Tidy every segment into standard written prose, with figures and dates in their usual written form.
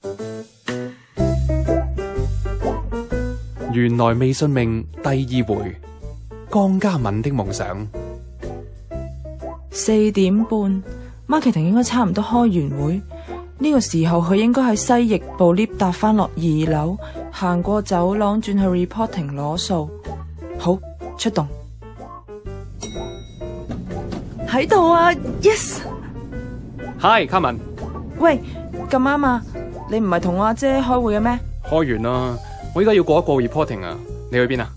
原來微信命第2回，江嘉敏的夢想。 4點半 ，marketing 應該差唔多開完會。呢個時候佢應該喺西翼部 lift 搭翻落2樓，行過走廊轉去 reporting 攞數。好，出動。喺度啊 ，yes。 Hi， 嘉敏。 喂，咁啱啊！你唔係同我阿姐開會嘅咩？ 開完啦，我依家要過一個 reporting 啊。你去邊啊？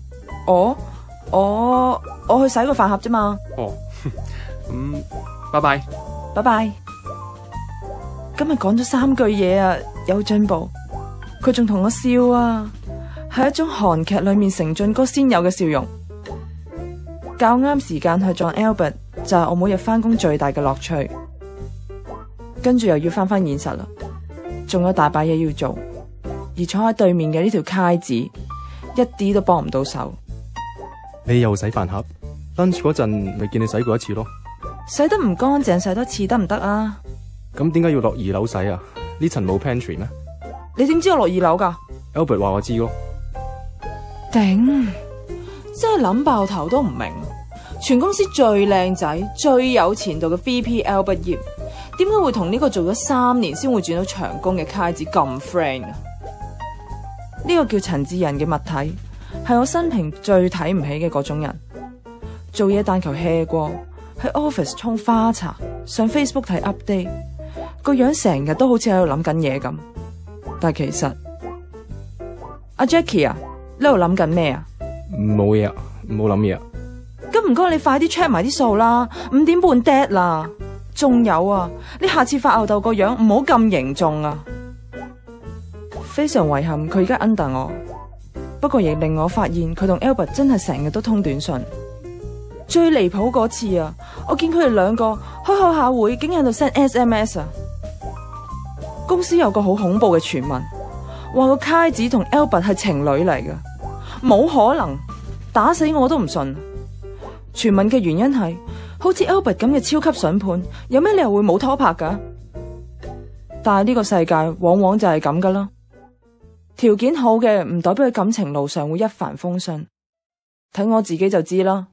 我去洗個飯盒啫嘛。 哦，咁拜拜。 拜拜。今日講咗3句嘢啊，有進步。佢仲同我笑啊，係一種韓劇裏面成俊哥先有嘅笑容。較啱時間去撞 Albert 就係我每日翻工最大嘅樂趣。跟住又要翻現實啦，仲有大把嘢要做。而坐喺對面嘅呢條揩子，一啲都幫唔到手。 你又洗飯盒 ？lunch 嗰陣咪見你洗過一次咯。 洗得唔乾淨，洗多次得唔得啊？ 咁點解要落2樓洗啊？呢層冇 pantry 咩？ 你點知我落2樓噶 ？Albert 話我知咯。 頂，真係諗爆頭都唔明。全公司最靚仔、最有前途嘅 VP Albert 葉，點解會同呢個做咗3年先會轉到長工嘅揩子咁 friend 啊？呢個叫陳志仁嘅物體，係我生平最睇唔起嘅嗰種人。做嘢但求 hea 過，喺 office 沖花茶，上 Facebook 睇 update，個樣成日都好似喺度諗緊嘢咁。但係其實，阿 Jackie 啊，呢度諗緊咩啊？ 冇嘢啊，冇諗嘢啊。 咁唔該你快啲 check 埋啲數啦，5點半 dead 啦。仲有啊，你下次發吽哣個樣唔好咁凝重啊。非常遺憾佢而家 under 我，不過亦令我發現佢同 Albert 真係成日都通短信。最離譜嗰次啊，我見佢哋2個開下會，竟然喺度 send SMS 啊。公司有個好恐怖嘅傳聞，話個揩子同 Albert 係情侶嚟㗎，冇可能，打死我都唔信。傳聞嘅原因係，好似 Albert 咁嘅超級筍盤，有咩理由會冇拖拍㗎？但係呢個世界往往就係咁㗎啦。條件好嘅唔代表佢感情路上會一帆風順。睇我自己就知啦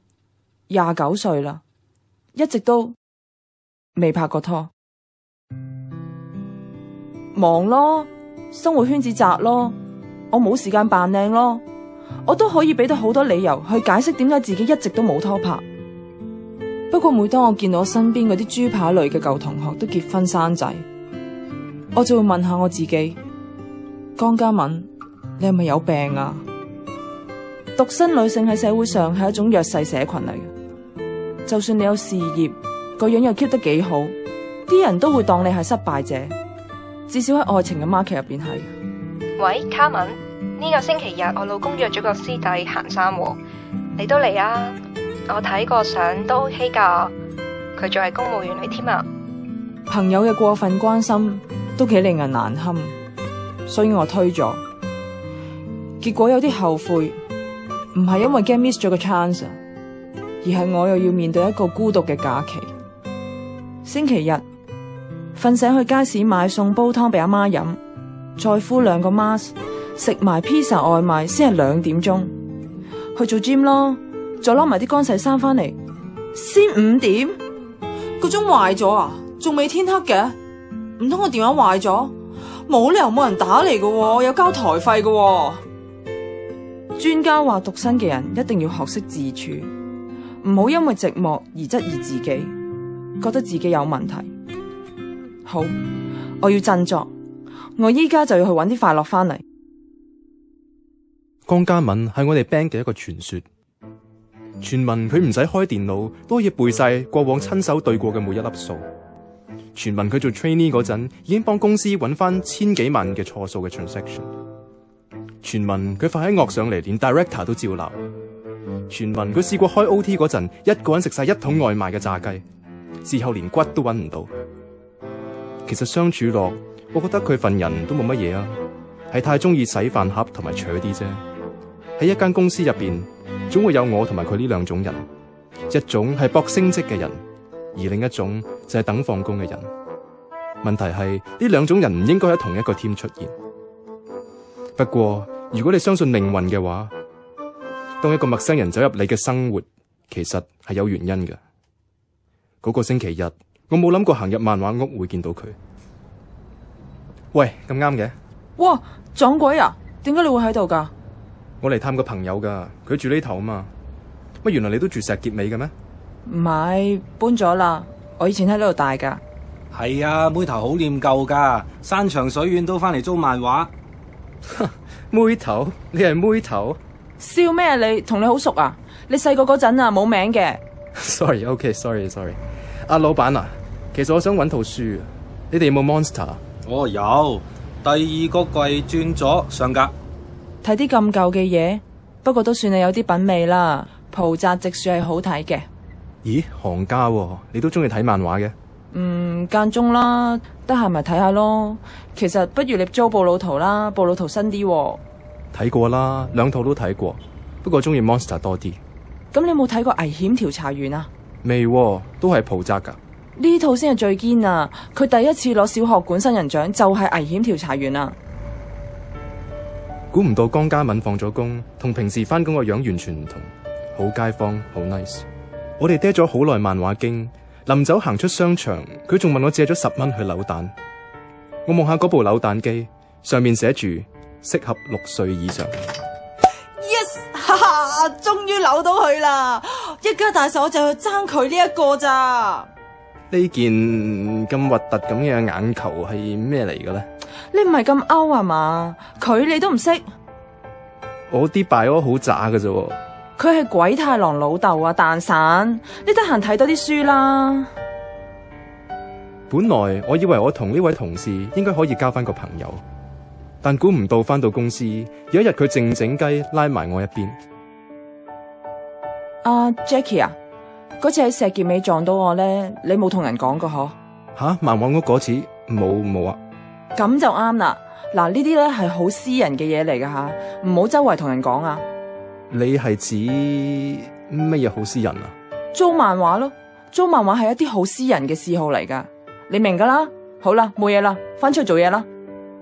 ，29歲啦，一直都未拍過拖。忙咯，生活圈子窄咯，我冇時間扮靚咯，我都可以俾到好多理由去解釋點解自己一直都冇拖拍。不過每當我見到我身邊嗰啲豬扒類嘅舊同學都結婚生仔，我就會問下我自己，江嘉敏，你係咪有病啊？獨身女性喺社會上係一種弱勢社群嚟嘅，就算你有事業，個樣又 keep 得幾好，啲人都會當你係失敗者，至少喺愛情嘅 market 入邊係。 喂，嘉敏，呢個星期日我老公約咗個師弟行山喎，你都嚟啊？我睇個相都 OK 噶，佢仲係公務員嚟添啊。 朋友嘅過分關心都幾令人難堪，所以我推咗，結果有啲後悔，唔係因為驚 miss 咗個 chance， 而係我又要面對一個孤獨嘅假期。星期日瞓醒去街市買餸煲湯俾阿媽飲，再敷2個 mask， 食埋 pizza 外賣先係2點鐘，去做 gym 咯，再攞埋啲乾洗衫翻嚟，先5點。個鐘壞咗啊？仲未天黑嘅？唔通我電話壞咗？冇理由冇人打嚟嘅，有交台費嘅。專家話獨身嘅人一定要學識自處，唔好因為寂寞而質疑自己，覺得自己有問題。好，我要振作，我依家就要去搵啲快樂翻嚟。 江嘉敏係我哋 band 嘅一個傳說，傳聞佢唔使開電腦都可以背晒過往親手對過嘅每一粒數。傳聞佢做 trainee 嗰陣已經幫公司揾翻1000幾萬嘅錯數嘅 transaction。傳聞佢發喺惡上嚟，連 director 都照鬧。傳聞佢試過開 OT 嗰陣，一個人食晒1桶外賣嘅炸雞，事後連骨都揾唔到。其實相處落，我覺得佢份人都冇乜嘢啊，係太中意洗飯盒同埋扯啲啫。喺一間公司入邊，總會有我同埋佢呢2種人，一種係搏升職嘅人，而另一種就係等放工嘅人。 問題係呢兩種人唔應該喺同一個 team 出現。不過如果你相信命運嘅話，當一個陌生人走入你嘅生活，其實係有原因嘅。嗰個星期日，我冇諗過行入漫畫屋會見到佢。喂，咁啱嘅。 哇，撞鬼啊！點解你會喺度噶？ 我嚟探個朋友噶，佢住呢頭啊嘛。乜原來你都住石硤尾嘅咩？ 唔係，搬咗啦。我以前喺呢度大噶。 係啊，妹頭好念舊噶，山長水遠都翻嚟租漫畫。 妹頭？你係妹頭？ 笑咩啊你？同你好熟啊？你細個嗰陣啊冇名嘅。 Sorry。阿老闆啊，其實我想搵套書，你哋有冇 Monster？ 哦，有，第二個櫃轉咗上格。 睇啲咁舊嘅嘢，不過都算係有啲品味啦。浦澤直樹係好睇嘅。 咦，行家喎，你都中意睇漫畫嘅？ 間中啦，得閒咪睇下咯。其實不如你租布魯圖啦，布魯圖新啲喎。 睇過啦，兩套都睇過，不過中意 Monster 多啲。 咁你有冇睇過危險調查員啊？ 未喎，都係浦澤噶。 呢套先係最堅啊！佢第一次攞小學館新人獎就係危險調查員啊！ 估唔到江嘉敏放咗工，同平時返工個樣完全唔同，好街坊，好 nice。我哋嗲咗好耐漫畫經，臨走行出商場，佢仲問我借咗10蚊去扭蛋。我望下嗰部扭蛋機，上面寫住適合6歲以上。 Yes， 哈哈，終於扭到佢啦！一家大細我就去爭佢呢一個咋。 呢件咁核突咁嘅眼球係咩嚟嘅咧？ 你唔係咁勾啊嘛？佢你都唔識？ 我啲拜柯好渣㗎啫。 佢係鬼太郎老豆啊，蛋散！你得閒睇多啲書啦。 本來我以為我同呢位同事應該可以交翻個朋友，但估唔到翻到公司有一日佢靜靜雞拉埋我一邊。 Jackie 啊，嗰次喺石硤尾撞到我咧，你冇同人講過嗬？ 吓，漫畫屋嗰次冇啊。 咁就啱啦。嗱，呢啲咧係好私人嘅嘢嚟噶吓，唔好周圍同人講啊。 你係指乜嘢好私人啊？ 租漫畫咯，租漫畫係一啲好私人嘅嗜好嚟噶，你明噶啦。好啦，冇嘢啦，返出去做嘢啦。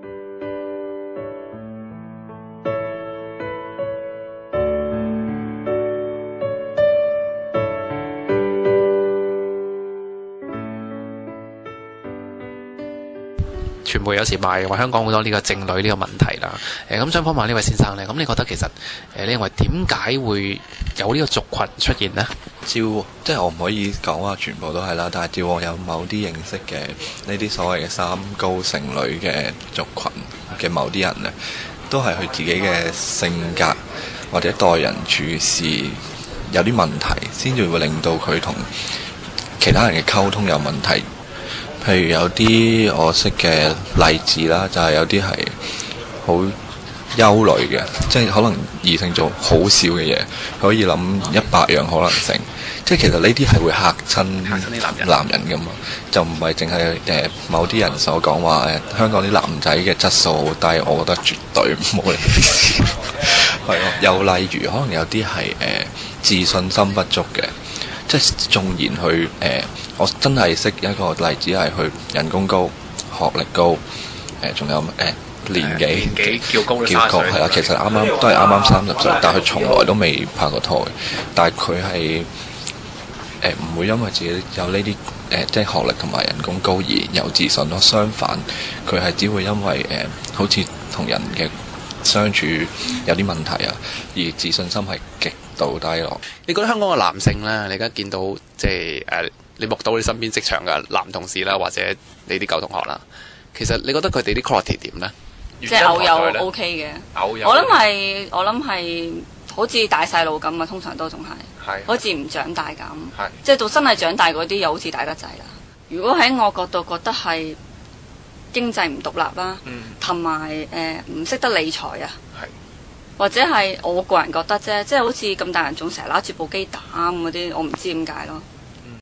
傳媒有時賣話香港好多呢個剩女呢個問題啦。咁想訪問呢位先生呢，咁你覺得其實你認為點解會有呢個族群出現呢？ 即係我唔可以講話全部都係啦，但係照我有某啲認識嘅呢啲所謂嘅三高剩女嘅族群嘅某啲人呢，都係佢自己嘅性格或者待人處事有啲問題，先至會令到佢同其他人嘅溝通有問題。譬如有啲我識嘅例子啦，就係有啲係好憂慮嘅，即係可能異性做好少嘅嘢，可以諗100樣可能性。即係其實呢啲係會嚇親啲男人㗎嘛，就唔係淨係某啲人所講話香港啲男仔嘅質素好低，我覺得絕對冇呢啲事。係咯，又例如可能有啲係自信心不足嘅。即係縱然去我真係識一個例子係佢人工高、學歷高，仲有年紀叫高係啦。其實都係啱啱30歲，但係佢從來都未拍過拖。但係佢係唔會因為自己有呢啲即係學歷同埋人工高而有自信咯。相反，佢係只會因為好似同人嘅相處有啲問題啊，而自信心係極度低落。 你覺得香港嘅男性咧，你而家見到即係你目睹你身邊職場嘅男同事啦，或者你啲舊同學啦，其實你覺得佢哋啲 quality 點咧？ 即係偶有 OK 嘅，我諗係好似大細路咁啊，通常都仲係好似唔長大咁，即係到真係長大嗰啲又好似大得滯啦。如果喺我角度覺得係經濟唔獨立啦，同埋唔識得理財啊，或者係我個人覺得啫，即係好似咁大人仲成日攞住部機打咁嗰啲，我唔知點解咯。